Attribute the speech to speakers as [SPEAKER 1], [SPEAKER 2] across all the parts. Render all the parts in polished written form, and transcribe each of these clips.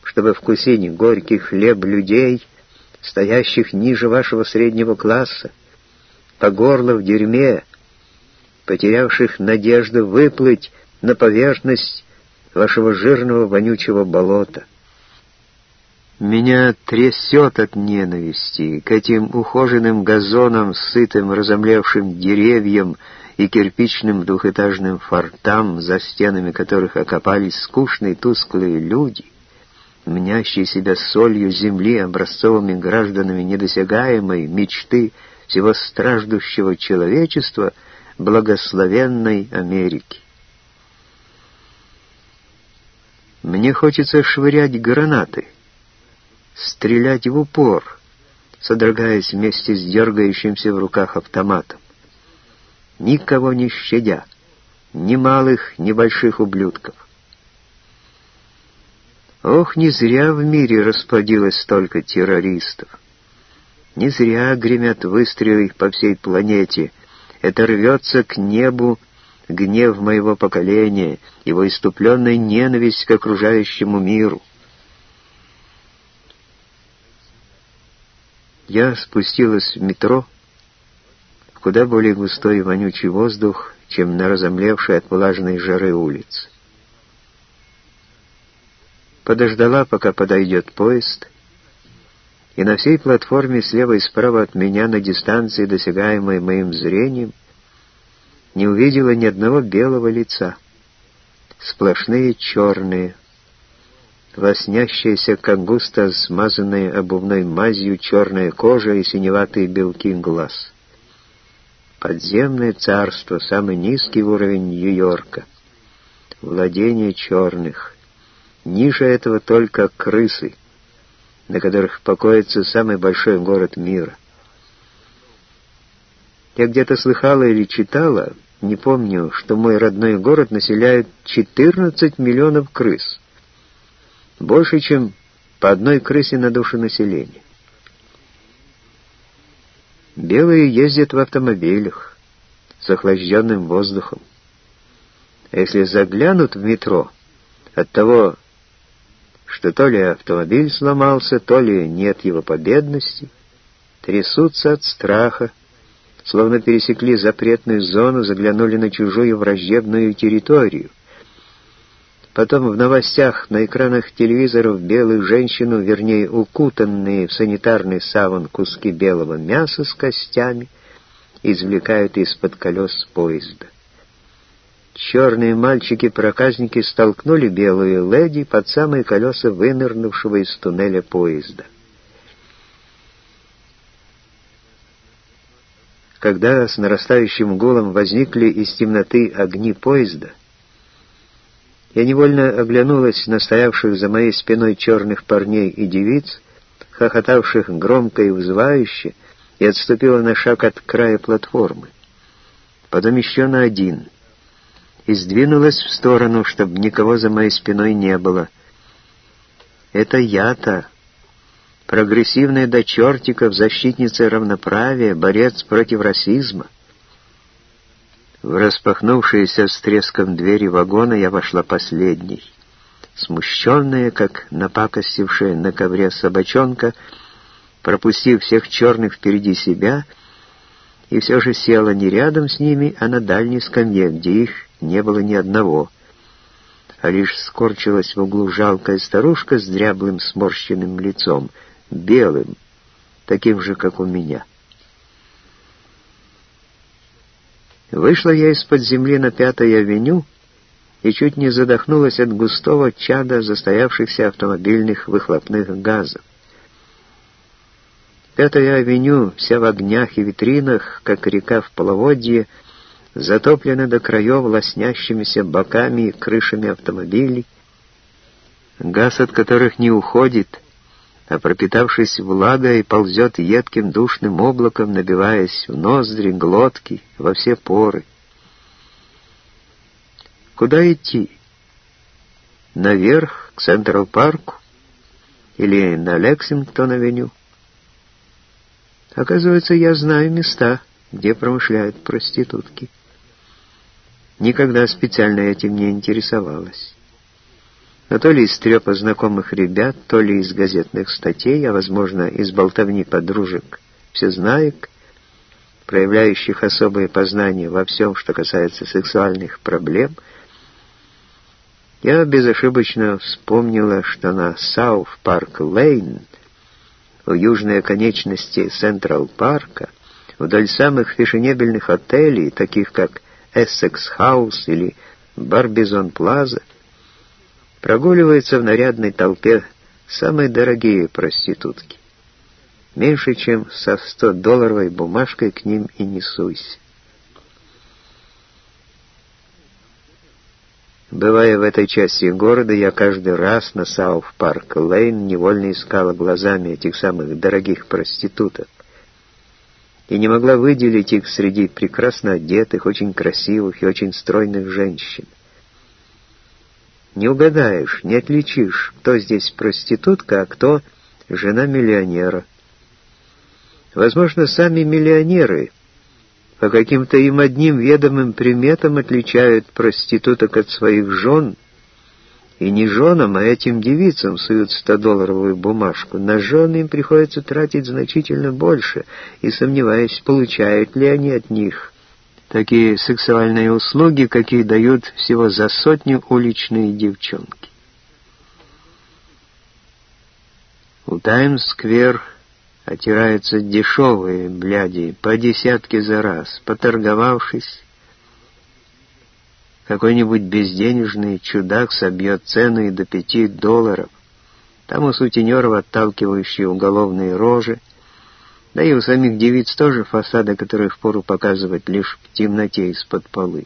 [SPEAKER 1] чтобы вкусить горький хлеб людей, стоящих ниже вашего среднего класса, по горло в дерьме, потерявших надежду выплыть на поверхность вашего жирного вонючего болота. Меня трясет от ненависти к этим ухоженным газонам, сытым разомлевшим деревьям и кирпичным двухэтажным фортам, за стенами которых окопались скучные тусклые люди, мнящие себя солью земли, образцовыми гражданами недосягаемой мечты всего страждущего человечества, благословенной Америки. Мне хочется швырять гранаты, стрелять в упор, содрогаясь вместе с дергающимся в руках автоматом, никого не щадя, ни малых, ни больших ублюдков. Ох, не зря в мире расплодилось столько террористов. Не зря гремят выстрелы по всей планете. Это рвется к небу гнев моего поколения, его иступленная ненависть к окружающему миру. Я спустилась в метро, в куда более густой и вонючий воздух, чем на разомлевшей от влажной жары улице. Подождала, пока подойдет поезд, и на всей платформе слева и справа от меня, на дистанции, досягаемой моим зрением, не увидела ни одного белого лица. Сплошные черные, лоснящаяся, как густо смазанная обувной мазью, черная кожа и синеватые белки глаз. Подземное царство, самый низкий уровень Нью-Йорка. Владение черных. Ниже этого только крысы, на которых покоится самый большой город мира. Я где-то слыхала или читала, не помню, что мой родной город населяет 14 миллионов крыс. Больше, чем по одной крысе на душу населения. Белые ездят в автомобилях с охлажденным воздухом. А если заглянут в метро, от того, что то ли автомобиль сломался, то ли нет его по бедности, трясутся от страха, словно пересекли запретную зону, заглянули на чужую враждебную территорию. Потом в новостях на экранах телевизоров белых женщин, вернее, укутанные в санитарный саван куски белого мяса с костями, извлекают из-под колес поезда. Черные мальчики-проказники столкнули белую леди под самые колеса вынырнувшего из туннеля поезда. Когда с нарастающим гулом возникли из темноты огни поезда, я невольно оглянулась на стоявших за моей спиной черных парней и девиц, хохотавших громко и вызывающе, и отступила на шаг от края платформы. Потом еще на один, и сдвинулась в сторону, чтобы никого за моей спиной не было. Это я-то, прогрессивная до чертиков, защитница равноправия, борец против расизма. В распахнувшиеся с треском двери вагона я вошла последней. Смущенная, как напакостившая на ковре собачонка, пропустив всех черных впереди себя, и все же села не рядом с ними, а на дальней скамье, где их не было ни одного, а лишь скорчилась в углу жалкая старушка с дряблым сморщенным лицом, белым, таким же, как у меня. Вышла я из-под земли на 5-й авеню и чуть не задохнулась от густого чада застоявшихся автомобильных выхлопных газов. 5-я авеню, вся в огнях и витринах, как река в половодье, затоплена до краев лоснящимися боками и крышами автомобилей, газ от которых не уходит, а пропитавшись влагой, ползет едким душным облаком, набиваясь в ноздри, глотки, во все поры. Куда идти? Наверх, к Централ-парку? Или на Лексингтон-авеню? Оказывается, я знаю места, где промышляют проститутки. Никогда специально этим не интересовалась. но то ли из трепа знакомых ребят, то ли из газетных статей, а, возможно, из болтовни подружек всезнаек, проявляющих особые познания во всем, что касается сексуальных проблем, я безошибочно вспомнила, что на Саут-Парк-Лейн, у южной оконечности Централ-Парка, вдоль самых фешенебельных отелей, таких как Эссекс-Хаус или Барбизон-Плаза, прогуливаются в нарядной толпе самые дорогие проститутки. Меньше чем со 100-долларовой бумажкой к ним и не суйся. Бывая в этой части города, я каждый раз на Саут-Парк-Лейн невольно искала глазами этих самых дорогих проституток и не могла выделить их среди прекрасно одетых, очень красивых и очень стройных женщин. Не угадаешь, не отличишь, кто здесь проститутка, а кто жена миллионера. Возможно, сами миллионеры по каким-то им одним ведомым приметам отличают проституток от своих жен, и не женам, а этим девицам суют 100-долларовую бумажку. На жены им приходится тратить значительно больше, и сомневаюсь, получают ли они от них такие сексуальные услуги, какие дают всего за 100 уличные девчонки. У Таймс-сквер отираются дешевые бляди по десятке за раз. Поторговавшись, какой-нибудь безденежный чудак собьет цену и до $5. Там у сутенеров отталкивающие уголовные рожи, да и у самих девиц тоже фасады, которые впору показывать лишь в темноте из-под полы.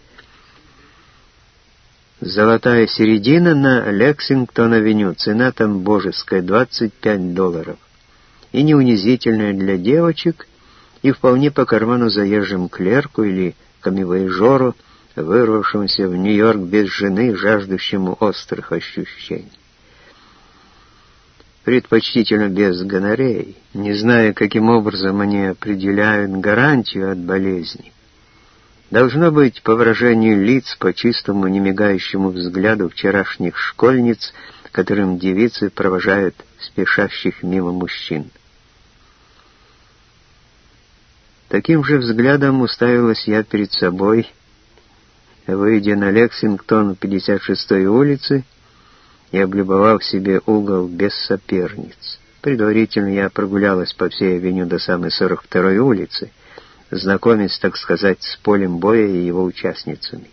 [SPEAKER 1] Золотая середина на Лексингтон-авеню, цена там божеская, $25. И не унизительная для девочек, и вполне по карману заезжим клерку или камевояжеру, вырвавшемуся в Нью-Йорк без жены, жаждущему острых ощущений. Предпочтительно без гонореи, не зная, каким образом они определяют гарантию от болезни. Должно быть, по выражению лиц, по чистому немигающему взгляду вчерашних школьниц, которым девицы провожают спешащих мимо мужчин. Таким же взглядом уставилась я перед собой, выйдя на Лексингтон 56-й улицы и облюбовав себе угол без соперниц. Предварительно я прогулялась по всей авеню до самой 42-й улицы, знакомясь, так сказать, с полем боя и его участницами.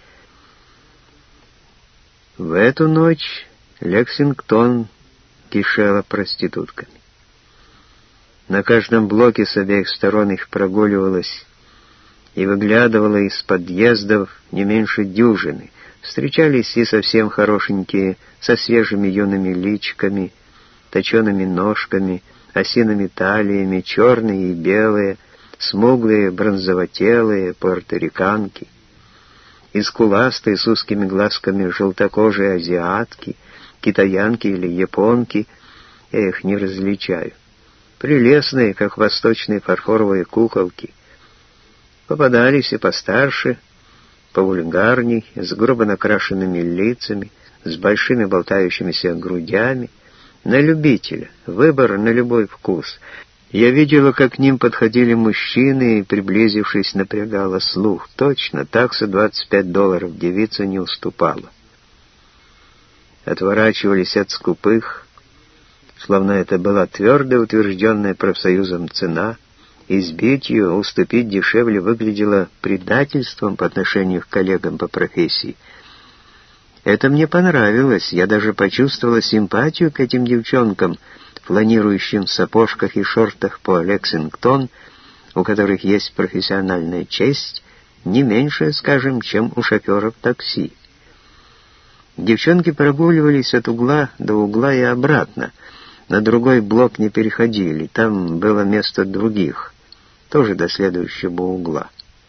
[SPEAKER 1] В эту ночь Лексингтон кишела проститутками. На каждом блоке с обеих сторон их прогуливалось и выглядывало из подъездов не меньше дюжины. Встречались и совсем хорошенькие, со свежими юными личиками, точеными ножками, осиными талиями, черные и белые, смуглые, бронзовотелые пуэрториканки, и скуластые с узкими глазками желтокожие азиатки, китаянки или японки, я их не различаю. Прелестные, как восточные фарфоровые куколки. Попадались и постарше, повульгарней, с грубо накрашенными лицами, с большими болтающимися грудями. На любителя, выбор на любой вкус. Я видела, как к ним подходили мужчины, и, приблизившись, напрягала слух. Точно, такса $25 девица не уступала. Отворачивались от скупых, словно это была твердо утвержденная профсоюзом цена, и сбить ее, уступить дешевле выглядело предательством по отношению к коллегам по профессии. Это мне понравилось, я даже почувствовала симпатию к этим девчонкам, фланирующим в сапожках и шортах по Лексингтон, у которых есть профессиональная честь, не меньше, скажем, чем у шоферов такси. Девчонки прогуливались от угла до угла и обратно, на другой блок не переходили, там было место других, тоже до следующего угла.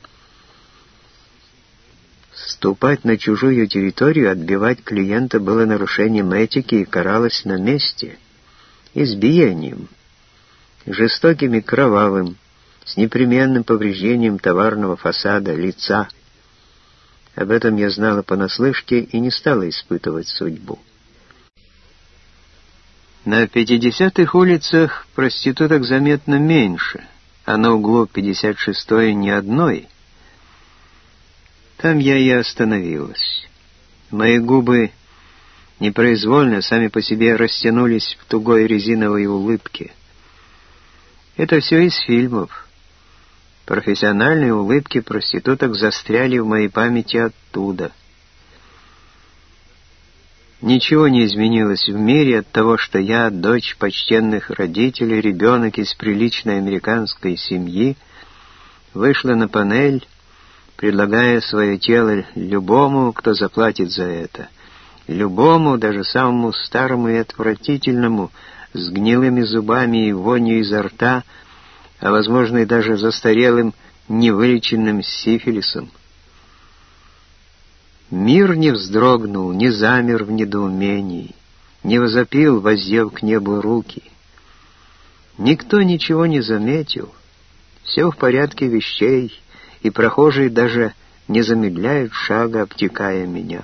[SPEAKER 1] Ступать на чужую территорию, отбивать клиента было нарушением этики и каралось на месте, избиением, жестоким и кровавым, с непременным повреждением товарного фасада, лица. Об этом я знала понаслышке и не стала испытывать судьбу. На 50-х улицах проституток заметно меньше, а на углу 56-й ни одной. Там я и остановилась. Мои губы непроизвольно сами по себе растянулись в тугой резиновой улыбке. Это все из фильмов. Профессиональные улыбки проституток застряли в моей памяти оттуда. Ничего не изменилось в мире от того, что я, дочь почтенных родителей, ребенок из приличной американской семьи, вышла на панель, предлагая свое тело любому, кто заплатит за это. Любому, даже самому старому и отвратительному, с гнилыми зубами и вонью изо рта, а, возможно, и даже застарелым, невылеченным сифилисом. Мир не вздрогнул, не замер в недоумении, не возопил, воздев к небу руки. Никто ничего не заметил. Все в порядке вещей, и прохожие даже не замедляют шага, обтекая меня.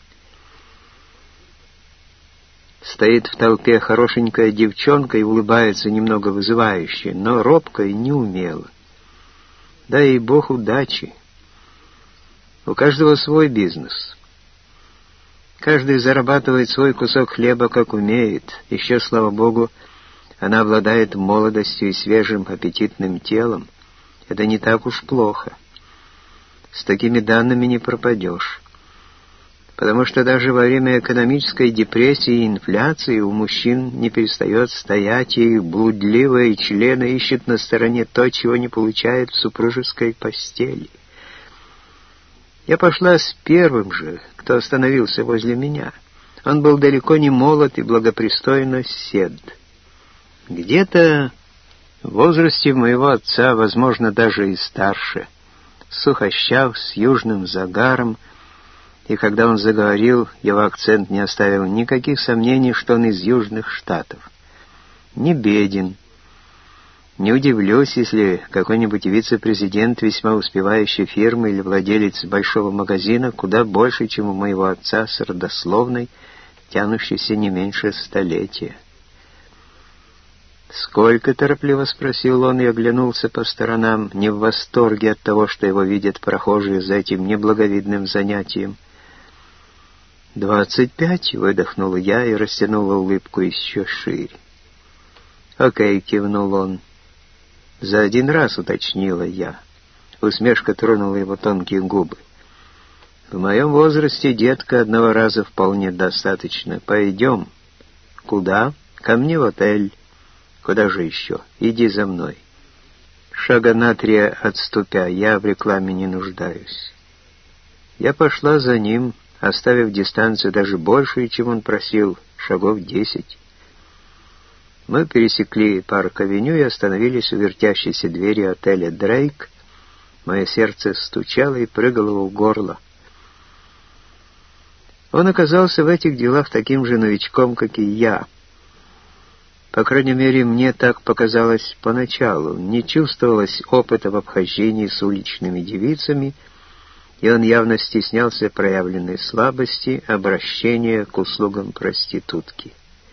[SPEAKER 1] Стоит в толпе хорошенькая девчонка и улыбается немного вызывающе, но робко и неумело. Дай ей Бог удачи. У каждого свой бизнес. Каждый зарабатывает свой кусок хлеба, как умеет. Еще, слава Богу, она обладает молодостью и свежим аппетитным телом. Это не так уж плохо. С такими данными не пропадешь. Потому что даже во время экономической депрессии и инфляции у мужчин не перестает стоять, и блудливые члены ищут на стороне то, чего не получают в супружеской постели. Я пошла с первым же, кто остановился возле меня. Он был далеко не молод и благопристойно сед. Где-то в возрасте моего отца, возможно, даже и старше, сухощав, с южным загаром, и когда он заговорил, его акцент не оставил никаких сомнений, что он из Южных Штатов. Не беден. Не удивлюсь, если какой-нибудь вице-президент весьма успевающей фирмы или владелец большого магазина куда больше, чем у моего отца, с родословной, тянущейся не меньше столетия. «Сколько?» — торопливо спросил он и оглянулся по сторонам, не в восторге от того, что его видят прохожие за этим неблаговидным занятием. 25, выдохнула я и растянула улыбку еще шире. «Окей», — кивнул он. «За один раз», — уточнила я. Усмешка тронула его тонкие губы. «В моем возрасте, детка, одного раза вполне достаточно. Пойдем». «Куда?» «Ко мне в отель». «Куда же еще? Иди за мной». Шага на 3 отступя, я в рекламе не нуждаюсь. Я пошла за ним, оставив дистанцию даже большую, чем он просил, шагов 10. Мы пересекли парк-авеню и остановились у вертящейся двери отеля «Дрейк». Мое сердце стучало и прыгало у горла. Он оказался в этих делах таким же новичком, как и я. По крайней мере, мне так показалось поначалу. Не чувствовалось опыта в обхождении с уличными девицами, и он явно стеснялся проявленной слабости обращения к услугам проститутки.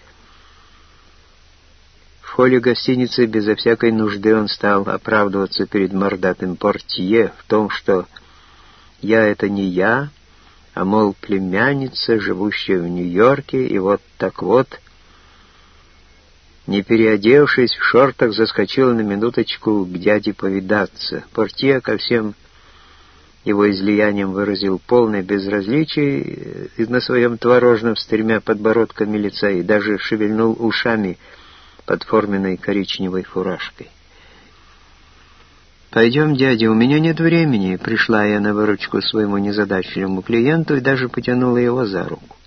[SPEAKER 1] В холле гостиницы безо всякой нужды он стал оправдываться перед мордатым портье в том, что «я — это не я», а, мол, племянница, живущая в Нью-Йорке, и вот так вот, не переодевшись в шортах, заскочила на минуточку к дяде повидаться. Портье ко всем его излияниям выразил полное безразличие и на своем творожном с 3 подбородками лица и даже шевельнул ушами под форменной коричневой фуражкой. «Пойдем, дядя, у меня нет времени», — пришла я на выручку своему незадачливому клиенту и даже потянула его за руку.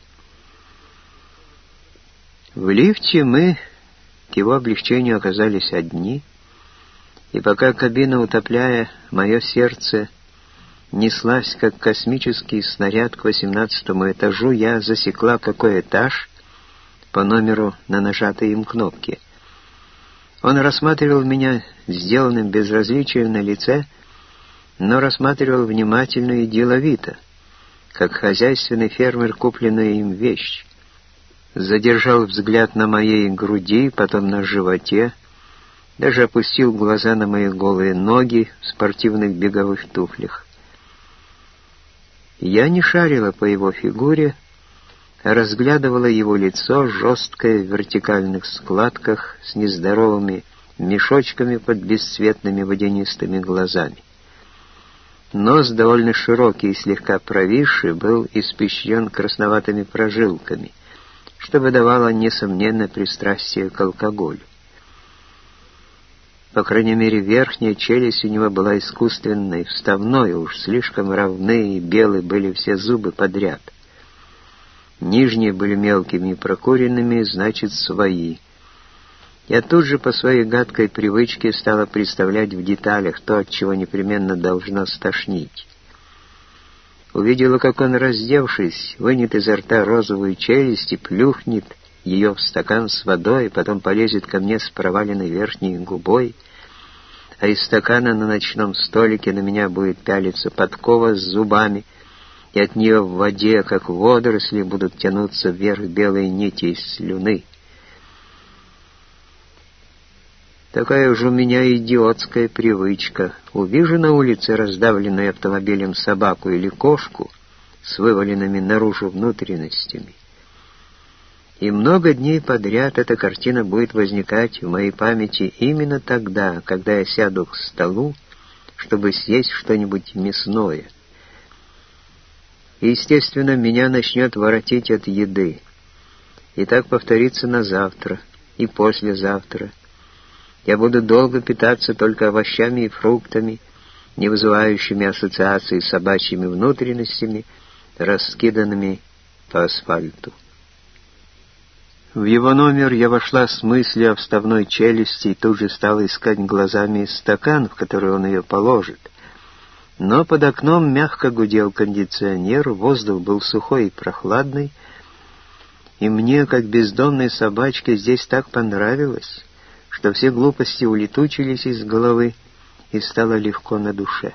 [SPEAKER 1] В лифте мы, к его облегчению, оказались одни, и пока кабина, утопляя мое сердце, неслась, как космический снаряд к 18-му этажу, я засекла, какой этаж по номеру на нажатой им кнопке. Он рассматривал меня сделанным безразличием на лице, но рассматривал внимательно и деловито, как хозяйственный фермер купленную им вещь. задержал взгляд на моей груди, потом на животе, даже опустил глаза на мои голые ноги в спортивных беговых туфлях. Я не шарила по его фигуре, а разглядывала его лицо, жесткое в вертикальных складках, с нездоровыми мешочками под бесцветными водянистыми глазами. Нос, довольно широкий и слегка провисший, был испещрен красноватыми прожилками, что выдавало, несомненно, пристрастие к алкоголю. По крайней мере, верхняя челюсть у него была искусственной, вставной, уж слишком равны и белы были все зубы подряд. Нижние были мелкими и прокуренными, значит, свои. Я тут же по своей гадкой привычке стала представлять в деталях то, от чего непременно должно стошнить. Увидела, как он, раздевшись, вынет изо рта розовую челюсть и плюхнет ее в стакан с водой, потом полезет ко мне с проваленной верхней губой, а из стакана на ночном столике на меня будет пялиться подкова с зубами, и от нее в воде, как водоросли, будут тянуться вверх белые нити из слюны. Такая уж у меня идиотская привычка. Увижу на улице раздавленную автомобилем собаку или кошку с вываленными наружу внутренностями. И много дней подряд эта картина будет возникать в моей памяти именно тогда, когда я сяду к столу, чтобы съесть что-нибудь мясное. И, естественно, меня начнет воротить от еды. И так повторится на завтра и послезавтра. Я буду долго питаться только овощами и фруктами, не вызывающими ассоциации с собачьими внутренностями, раскиданными по асфальту. В его номер я вошла с мыслью о вставной челюсти и тут же стала искать глазами стакан, в который он ее положит. Но под окном мягко гудел кондиционер, воздух был сухой и прохладный, и мне, как бездомной собачке, здесь так понравилось, что все глупости улетучились из головы, и стало легко на душе.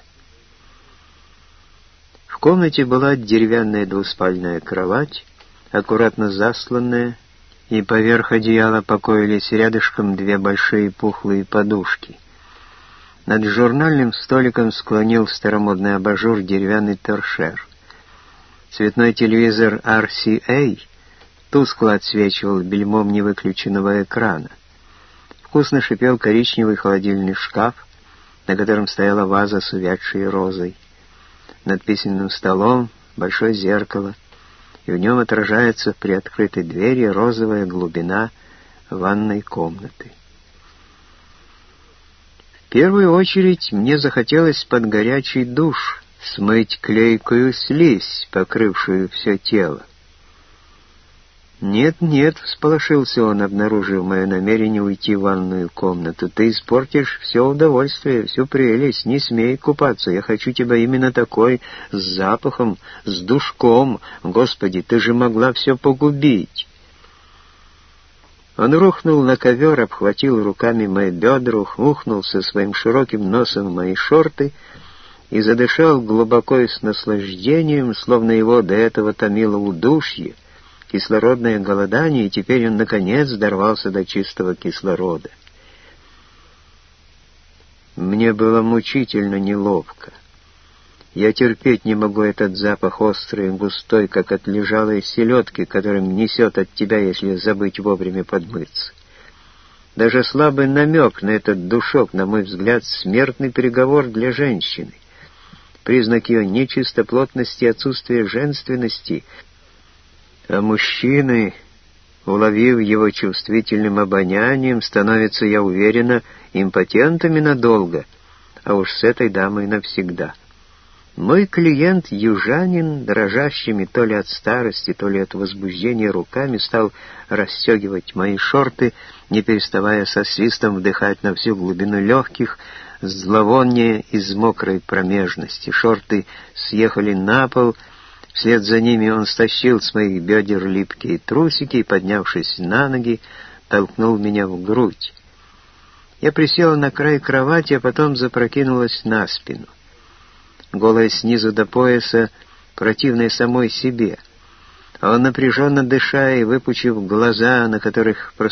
[SPEAKER 1] В комнате была деревянная двуспальная кровать, аккуратно засланная, и поверх одеяла покоились рядышком две большие пухлые подушки. Над журнальным столиком склонил старомодный абажур деревянный торшер. Цветной телевизор RCA тускло отсвечивал бельмом невыключенного экрана. Вкусно шипел коричневый холодильный шкаф, на котором стояла ваза с увядшей розой. Над письменным столом большое зеркало, и в нем отражается в приоткрытой двери розовая глубина ванной комнаты. В первую очередь мне захотелось под горячий душ смыть клейкую слизь, покрывшую все тело. «Нет», — всполошился он, обнаружив мое намерение уйти в ванную комнату. «Ты испортишь все удовольствие, всю прелесть. Не смей купаться. Я хочу тебя именно такой, с запахом, с душком. Господи, ты же могла все погубить». Он рухнул на ковер, обхватил руками мои бедра, ухмыльнулся своим широким носом в мои шорты и задышал глубоко и с наслаждением, словно его до этого томило удушье, кислородное голодание, и теперь он, наконец, дорвался до чистого кислорода. Мне было мучительно неловко. Я терпеть не могу этот запах острый и густой, как от лежалой селедки, которым несет от тебя, если забыть вовремя подмыться. Даже слабый намек на этот душок, на мой взгляд, смертный приговор для женщины. Признак ее нечистоплотности и отсутствия женственности. А мужчины, уловив его чувствительным обонянием, становятся, я уверена, импотентами надолго, а уж с этой дамой навсегда. Мой клиент, южанин, дрожащими то ли от старости, то ли от возбуждения руками, стал расстегивать мои шорты, не переставая со свистом вдыхать на всю глубину легких зловоние из мокрой промежности. Шорты съехали на пол, вслед за ними он стащил с моих бедер липкие трусики и, поднявшись на ноги, толкнул меня в грудь. Я присела на край кровати, а потом запрокинулась на спину. Голая снизу до пояса, противная самой себе. Он, напряженно дыша и выпучив глаза, на которых